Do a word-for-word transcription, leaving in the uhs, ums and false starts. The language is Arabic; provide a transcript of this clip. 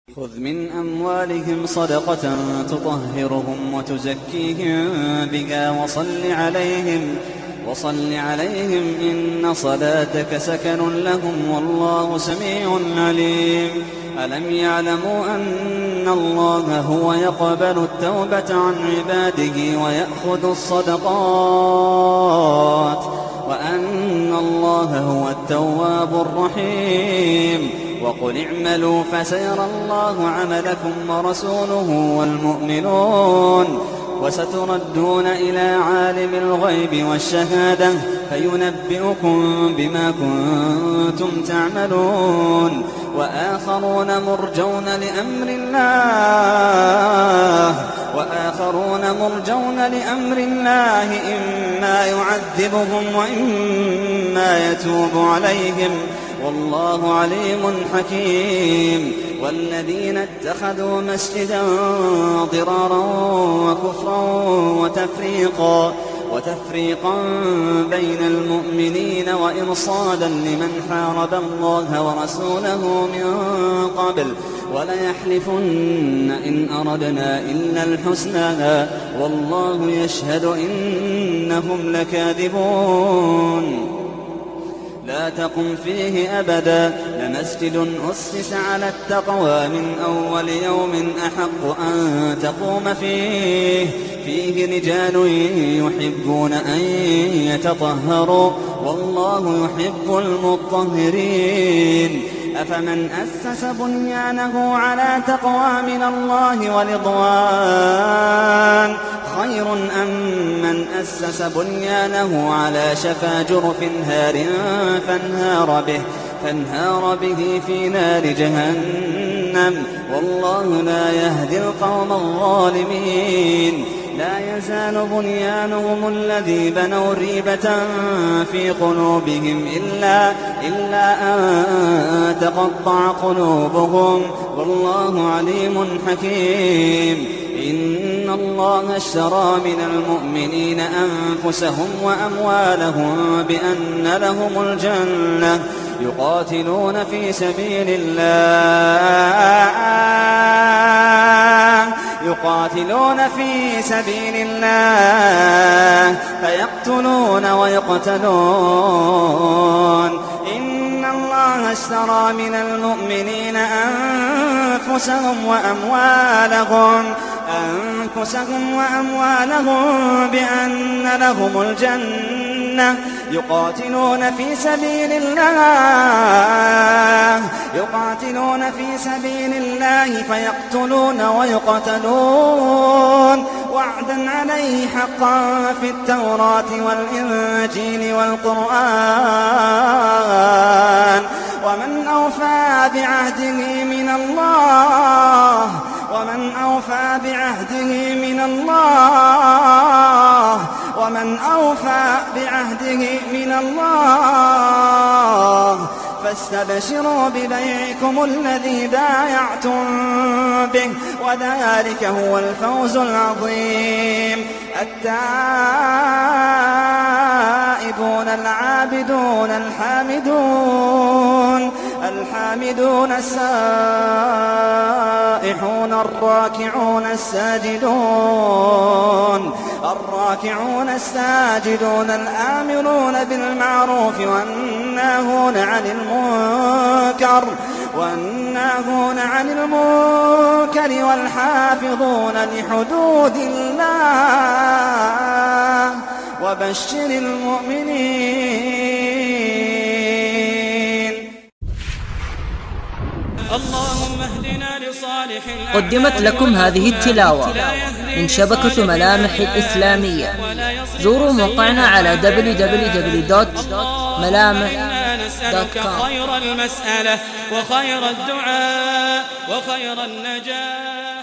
خذ من أموالهم صدقة تطهرهم وتزكيهم بها وصل عليهم وصل عليهم إن صلاتك سكن لهم والله سميع عليم. ألم يعلموا أن الله هو يقبل التوبة عن عباده ويأخذ الصدقات وأن الله هو التواب الرحيم. وقل اعملوا فسيرى الله عملكم ورسوله والمؤمنون وستردون إلى عالم الغيب والشهادة فينبئكم بما كنتم تعملون. وآخرون مرجون لأمر الله وآخرون مرجون لأمر الله إما يعذبهم وإما يتوب عليهم والله عليم حكيم. والذين اتخذوا مسجدا ضرارا وكفرا وتفريقا وتفريقا بين المؤمنين وإرصادا لمن حارب الله ورسوله من قبل وليحلفن إن أردنا إلا الحسنى والله يشهد إنهم لكاذبون. لا تقم فيه أبدا لمسجد أسس على التقوى من أول يوم أحق أن تقوم فيه فيه رجال يحبون أن يتطهروا والله يحب المطهرين. أفمن أسس بنيانه على تقوى من الله ورضوان خير أم من أسس بنيانه على شفا جرف هار فانهار به, فانهار به في نار جهنم والله لا يهدي القوم الظالمين. لا يزال بنيانهم الذي بنوا ريبة في قلوبهم إلا, إلا أن تقطع قلوبهم والله عليم حكيم. إن الله اشترى من المؤمنين أنفسهم وأموالهم بأن لهم الجنة يقاتلون في سبيل الله يقاتلون في سبيل الله فيقتلون ويقتلون. إن الله اشترى من المؤمنين أنفسهم وأموالهم أنفسهم وأموالهم بأن لهم الجنة يقاتلون في سبيل الله يقاتلون في سبيل الله فيقتلون ويقتلون وعدا عليه حقا في التوراة والإنجيل والقرآن ومن أوفى بعهده من الله ومن أوفى بعهده من الله ومن أوفى بعهده من الله فاستبشروا ببيعكم الذي بايعتم به وذلك هو الفوز العظيم. التائبون العابدون الحامدون الحامدون السائحون الراكعون الساجدون الراكعون الساجدون الآمرون بالمعروف والناهون عن المنكر والناهون عن المنكر والحافظون لحدود الله وبشر المؤمنين. اللهم اهدنا لصالح الأعمال. قدمت لكم هذه التلاوة من شبكة ملامح الإسلامية. زوروا موقعنا على دبليو دبليو دبليو دوت ملامح دوت كوم. خير المسألة وخير الدعاء وخير النجاة.